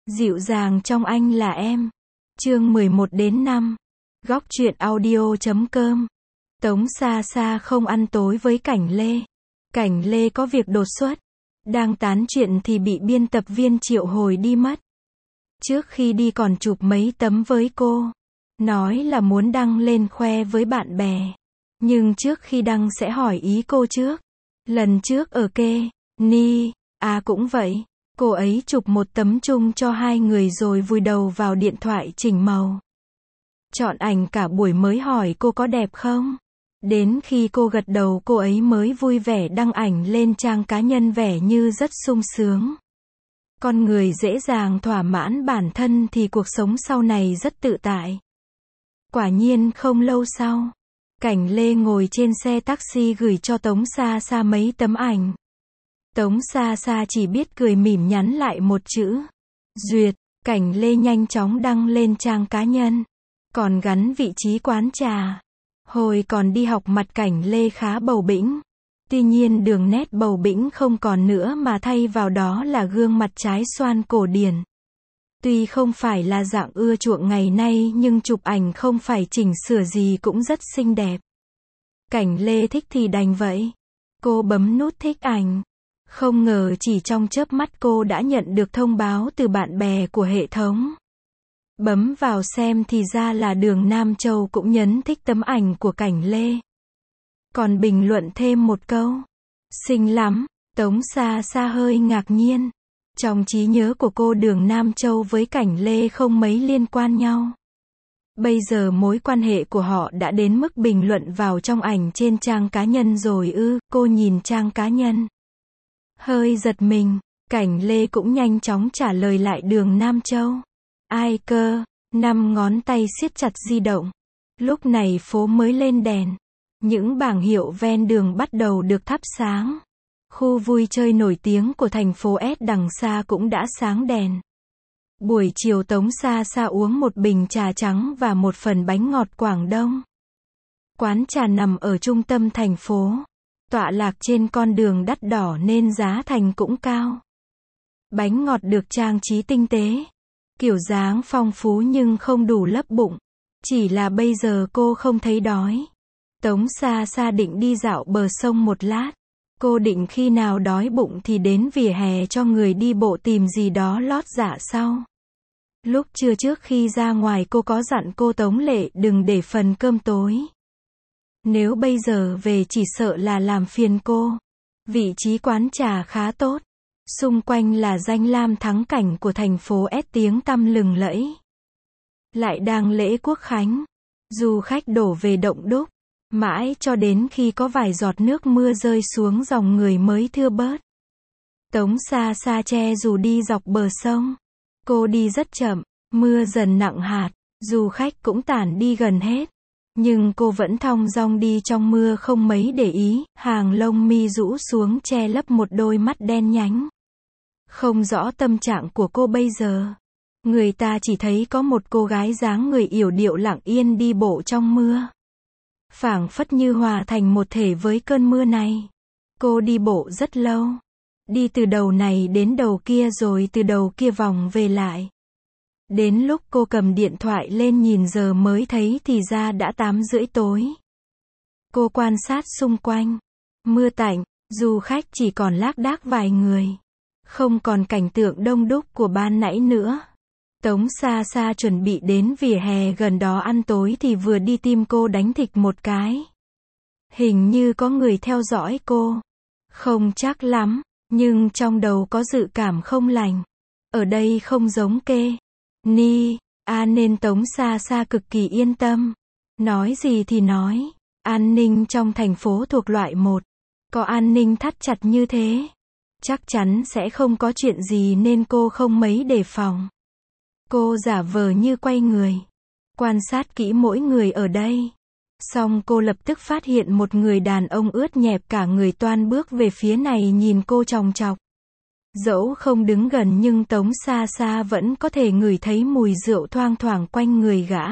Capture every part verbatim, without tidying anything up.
Dịu dàng trong anh là em. Chương mười một đến năm. Góc truyện audio chấm com. Tống Sa Sa không ăn tối với Cảnh Lê. Cảnh Lê có việc đột xuất. Đang tán chuyện thì bị biên tập viên triệu hồi đi mất. Trước khi đi còn chụp mấy tấm với cô. Nói là muốn đăng lên khoe với bạn bè. Nhưng trước khi đăng sẽ hỏi ý cô trước. Lần trước ở kê, ni, à cũng vậy. Cô ấy chụp một tấm chung cho hai người rồi vùi đầu vào điện thoại chỉnh màu. Chọn ảnh cả buổi mới hỏi cô có đẹp không? Đến khi cô gật đầu cô ấy mới vui vẻ đăng ảnh lên trang cá nhân vẻ như rất sung sướng. Con người dễ dàng thỏa mãn bản thân thì cuộc sống sau này rất tự tại. Quả nhiên không lâu sau, Cảnh Lê ngồi trên xe taxi gửi cho Tống Sa Sa mấy tấm ảnh. Tống Sa Sa chỉ biết cười mỉm nhắn lại một chữ. Duyệt. Cảnh Lê nhanh chóng đăng lên trang cá nhân. Còn gắn vị trí quán trà. Hồi còn đi học mặt Cảnh Lê khá bầu bĩnh. Tuy nhiên đường nét bầu bĩnh không còn nữa mà thay vào đó là gương mặt trái xoan cổ điển. Tuy không phải là dạng ưa chuộng ngày nay nhưng chụp ảnh không phải chỉnh sửa gì cũng rất xinh đẹp. Cảnh Lê thích thì đành vậy. Cô bấm nút thích ảnh. Không ngờ chỉ trong chớp mắt cô đã nhận được thông báo từ bạn bè của hệ thống. Bấm vào xem thì ra là Đường Nam Châu cũng nhấn thích tấm ảnh của Cảnh Lê. Còn bình luận thêm một câu. Xinh lắm. Tống Sa Sa hơi ngạc nhiên. Trong trí nhớ của cô Đường Nam Châu với Cảnh Lê không mấy liên quan nhau. Bây giờ mối quan hệ của họ đã đến mức bình luận vào trong ảnh trên trang cá nhân rồi ư? Cô nhìn trang cá nhân. Hơi giật mình, Cảnh Lê cũng nhanh chóng trả lời lại Đường Nam Châu. Ai cơ? Năm ngón tay siết chặt di động. Lúc này phố mới lên đèn. Những bảng hiệu ven đường bắt đầu được thắp sáng. Khu vui chơi nổi tiếng của thành phố S đằng xa cũng đã sáng đèn. Buổi chiều Tống Sa Sa uống một bình trà trắng và một phần bánh ngọt Quảng Đông. Quán trà nằm ở trung tâm thành phố. Tọa lạc trên con đường đắt đỏ nên giá thành cũng cao. Bánh ngọt được trang trí tinh tế. Kiểu dáng phong phú nhưng không đủ lấp bụng. Chỉ là bây giờ cô không thấy đói. Tống Sa Sa định đi dạo bờ sông một lát. Cô định khi nào đói bụng thì đến vỉa hè cho người đi bộ tìm gì đó lót dạ sau. Lúc trưa trước khi ra ngoài cô có dặn cô Tống Lệ đừng để phần cơm tối. Nếu bây giờ về chỉ sợ là làm phiền cô. Vị trí quán trà khá tốt. Xung quanh là danh lam thắng cảnh của thành phố S tiếng tăm lừng lẫy. Lại đang lễ Quốc Khánh. Du khách đổ về Động Đúc. Mãi cho đến khi có vài giọt nước mưa rơi xuống dòng người mới thưa bớt. Tống Sa Sa che dù đi dọc bờ sông. Cô đi rất chậm. Mưa dần nặng hạt. Du khách cũng tản đi gần hết. Nhưng cô vẫn thong dong đi trong mưa không mấy để ý, hàng lông mi rũ xuống che lấp một đôi mắt đen nhánh. Không rõ tâm trạng của cô bây giờ. Người ta chỉ thấy có một cô gái dáng người yểu điệu lặng yên đi bộ trong mưa. Phảng phất như hòa thành một thể với cơn mưa này. Cô đi bộ rất lâu. Đi từ đầu này đến đầu kia rồi từ đầu kia vòng về lại. Đến lúc cô cầm điện thoại lên nhìn giờ mới thấy thì ra đã tám rưỡi tối. Cô quan sát xung quanh. Mưa tạnh, du khách chỉ còn lác đác vài người. Không còn cảnh tượng đông đúc của ban nãy nữa. Tống Sa Sa chuẩn bị đến vỉa hè gần đó ăn tối thì vừa đi tim cô đánh thịch một cái. Hình như có người theo dõi cô. Không chắc lắm, nhưng trong đầu có dự cảm không lành. Ở đây không giống kê. Ni, a nên Tống Sa Sa cực kỳ yên tâm. Nói gì thì nói, an ninh trong thành phố thuộc loại một. Có an ninh thắt chặt như thế, chắc chắn sẽ không có chuyện gì nên cô không mấy đề phòng. Cô giả vờ như quay người, quan sát kỹ mỗi người ở đây. Xong cô lập tức phát hiện một người đàn ông ướt nhẹp cả người toan bước về phía này nhìn cô chòng chọc. Dẫu không đứng gần nhưng Tống Sa Sa vẫn có thể ngửi thấy mùi rượu thoang thoảng quanh người gã.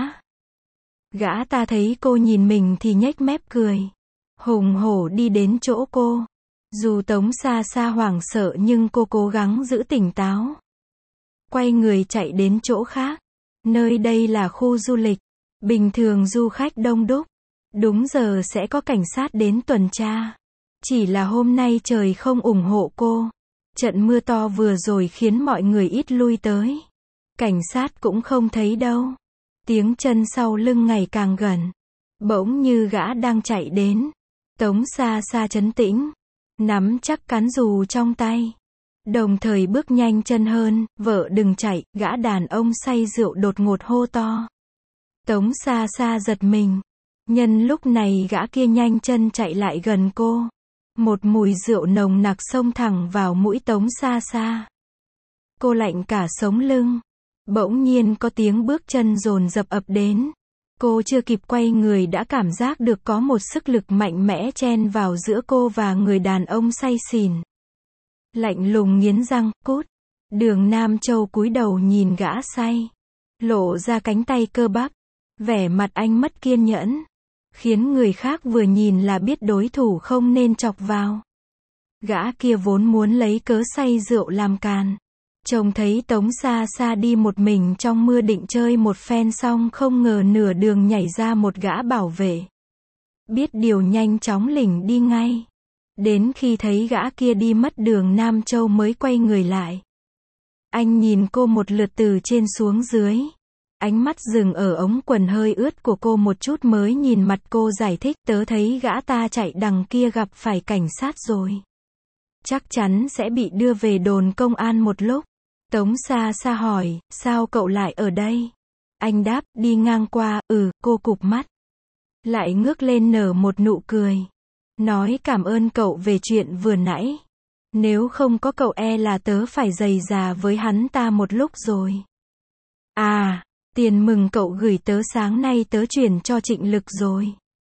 Gã ta thấy cô nhìn mình thì nhếch mép cười. Hùng hổ đi đến chỗ cô. Dù Tống Sa Sa hoảng sợ nhưng cô cố gắng giữ tỉnh táo. quay người chạy đến chỗ khác. Nơi đây là khu du lịch. Bình thường du khách đông đúc. Đúng giờ sẽ có cảnh sát đến tuần tra. Chỉ là hôm nay trời không ủng hộ cô. Trận mưa to vừa rồi khiến mọi người ít lui tới. Cảnh sát cũng không thấy đâu. Tiếng chân sau lưng ngày càng gần. Bỗng như gã đang chạy đến. Tống Sa Sa trấn tĩnh. Nắm chắc cán dù trong tay. Đồng thời bước nhanh chân hơn, vợ đừng chạy, gã đàn ông say rượu đột ngột hô to. Tống Sa Sa giật mình. Nhân lúc này gã kia nhanh chân chạy lại gần cô. Một mùi rượu nồng nặc xông thẳng vào mũi Tống Sa Sa. Cô lạnh cả sống lưng. Bỗng nhiên có tiếng bước chân dồn dập ập đến. Cô chưa kịp quay người đã cảm giác được có một sức lực mạnh mẽ chen vào giữa cô và người đàn ông say xỉn. Lạnh lùng nghiến răng, cút. Đường Nam Châu cúi đầu nhìn gã say. Lộ ra cánh tay cơ bắp. Vẻ mặt anh mất kiên nhẫn. Khiến người khác vừa nhìn là biết đối thủ không nên chọc vào. Gã kia vốn muốn lấy cớ say rượu làm càn. Trông thấy Tống Sa Sa đi một mình trong mưa định chơi một phen xong không ngờ nửa đường nhảy ra một gã bảo vệ. Biết điều nhanh chóng lỉnh đi ngay. Đến khi thấy gã kia đi mất đường Nam Châu mới quay người lại. Anh nhìn cô một lượt từ trên xuống dưới. Ánh mắt dừng ở ống quần hơi ướt của cô một chút mới nhìn mặt cô giải thích, tớ thấy gã ta chạy đằng kia gặp phải cảnh sát rồi. Chắc chắn sẽ bị đưa về đồn công an một lúc. Tống Sa Sa hỏi, sao cậu lại ở đây? Anh đáp, đi ngang qua, ừ, cô cụp mắt. Lại ngước lên nở một nụ cười. Nói cảm ơn cậu về chuyện vừa nãy. Nếu không có cậu e là tớ phải giày già với hắn ta một lúc rồi. À, tiền mừng cậu gửi tớ sáng nay tớ chuyển cho Trịnh Lực rồi.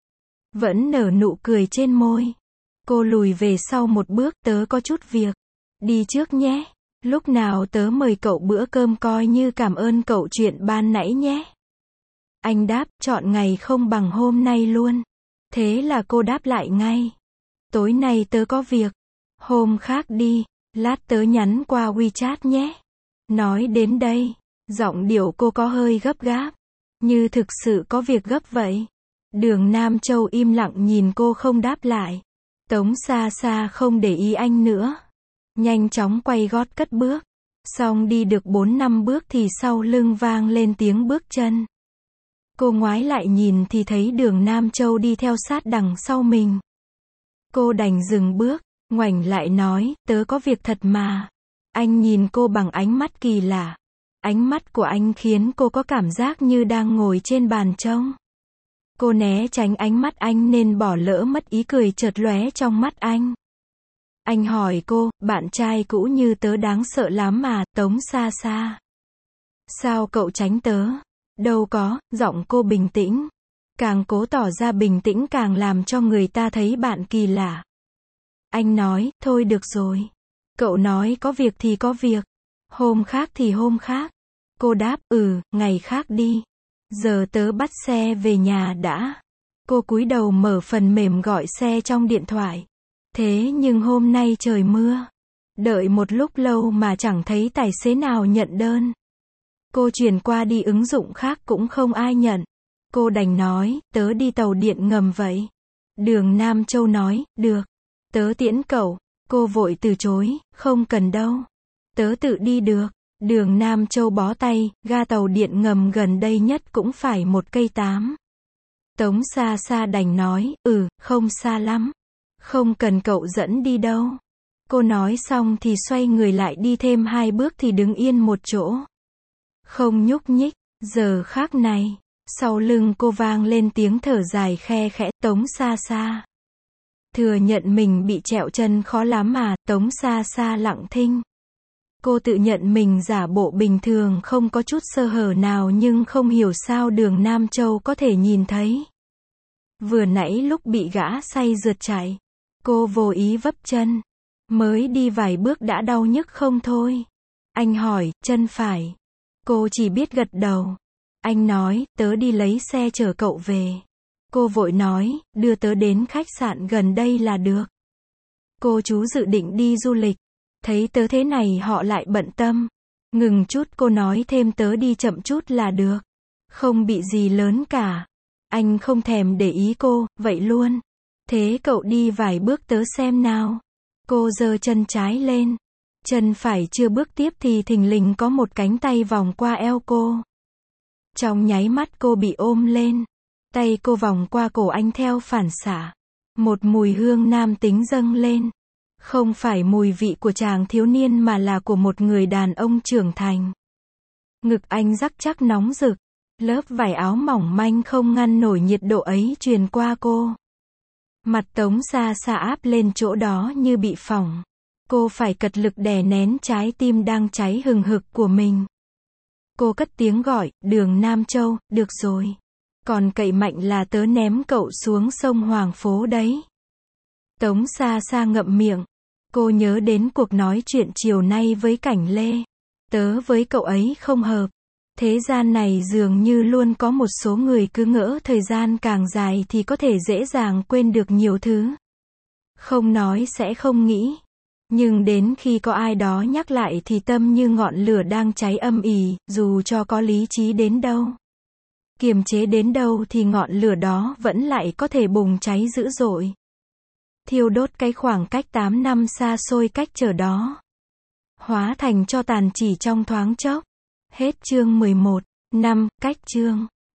Vẫn nở nụ cười trên môi. Cô lùi về sau một bước, tớ có chút việc. Đi trước nhé. Lúc nào tớ mời cậu bữa cơm coi như cảm ơn cậu chuyện ban nãy nhé. Anh đáp, chọn ngày không bằng hôm nay luôn. Thế là cô đáp lại ngay. Tối nay tớ có việc. Hôm khác đi. Lát tớ nhắn qua WeChat nhé. Nói đến đây, giọng điệu cô có hơi gấp gáp. Như thực sự có việc gấp vậy. Đường Nam Châu im lặng nhìn cô không đáp lại. Tống Sa Sa không để ý anh nữa. Nhanh chóng quay gót cất bước. Xong đi được bốn năm bước thì sau lưng vang lên tiếng bước chân. Cô ngoái lại nhìn thì thấy đường Nam Châu đi theo sát đằng sau mình. Cô đành dừng bước, ngoảnh lại nói, tớ có việc thật mà. Anh nhìn cô bằng ánh mắt kỳ lạ. Ánh mắt của anh khiến cô có cảm giác như đang ngồi trên bàn trông. Cô né tránh ánh mắt anh nên bỏ lỡ mất ý cười chợt lóe trong mắt anh. Anh hỏi cô, bạn trai cũ như tớ đáng sợ lắm mà, Tống Sa Sa. Sao cậu tránh tớ? Đâu có, giọng cô bình tĩnh. Càng cố tỏ ra bình tĩnh càng làm cho người ta thấy bạn kỳ lạ. Anh nói, thôi được rồi. Cậu nói có việc thì có việc. Hôm khác thì hôm khác. Cô đáp, ừ, ngày khác đi. Giờ tớ bắt xe về nhà đã. Cô cúi đầu mở phần mềm gọi xe trong điện thoại. Thế nhưng hôm nay trời mưa. Đợi một lúc lâu mà chẳng thấy tài xế nào nhận đơn. Cô chuyển qua đi ứng dụng khác cũng không ai nhận. Cô đành nói, tớ đi tàu điện ngầm vậy. Đường Nam Châu nói, được. Tớ tiễn cậu. Cô vội từ chối, không cần đâu. Tớ tự đi được. Đường Nam Châu bó tay, ga tàu điện ngầm gần đây nhất cũng phải một cây tám. Tống Sa Sa đành nói, ừ, không xa lắm. Không cần cậu dẫn đi đâu. Cô nói xong thì xoay người lại đi thêm hai bước thì đứng yên một chỗ. Không nhúc nhích, giờ khác này. Sau lưng cô vang lên tiếng thở dài khe khẽ, Tống Sa Sa. Thừa nhận mình bị trẹo chân khó lắm mà, Tống Sa Sa lặng thinh. Cô tự nhận mình giả bộ bình thường không có chút sơ hở nào nhưng không hiểu sao đường Nam Châu có thể nhìn thấy. Vừa nãy lúc bị gã say rượt chạy, cô vô ý vấp chân. Mới đi vài bước đã đau nhức không thôi. Anh hỏi, chân phải. Cô chỉ biết gật đầu. Anh nói, tớ đi lấy xe chở cậu về. Cô vội nói, đưa tớ đến khách sạn gần đây là được. Cô chú dự định đi du lịch. Thấy tớ thế này họ lại bận tâm. Ngừng chút, cô nói thêm, tớ đi chậm chút là được. Không bị gì lớn cả. Anh không thèm để ý cô, vậy luôn. Thế cậu đi vài bước tớ xem nào. Cô giơ chân trái lên. Chân phải chưa bước tiếp thì thình lình có một cánh tay vòng qua eo cô. Trong nháy mắt cô bị ôm lên. Tay cô vòng qua cổ anh theo phản xạ. Một mùi hương nam tính dâng lên. Không phải mùi vị của chàng thiếu niên mà là của một người đàn ông trưởng thành. Ngực anh rắc chắc nóng rực. Lớp vải áo mỏng manh không ngăn nổi nhiệt độ ấy truyền qua cô. Mặt Tống Sa Sa áp lên chỗ đó như bị phỏng. Cô phải cật lực đè nén trái tim đang cháy hừng hực của mình. Cô cất tiếng gọi, Đường Nam Châu, được rồi. Còn cậy mạnh là tớ ném cậu xuống sông Hoàng Phố đấy. Tống Sa Sa ngậm miệng. Cô nhớ đến cuộc nói chuyện chiều nay với Cảnh Lê. Tớ với cậu ấy không hợp. Thế gian này dường như luôn có một số người cứ ngỡ thời gian càng dài thì có thể dễ dàng quên được nhiều thứ. Không nói sẽ không nghĩ. Nhưng đến khi có ai đó nhắc lại thì tâm như ngọn lửa đang cháy âm ỉ, dù cho có lý trí đến đâu. Kiềm chế đến đâu thì ngọn lửa đó vẫn lại có thể bùng cháy dữ dội. Thiêu đốt cái khoảng cách tám năm xa xôi cách trở đó. Hóa thành tro tàn chỉ trong thoáng chốc. Hết chương mười một. năm. Cách chương.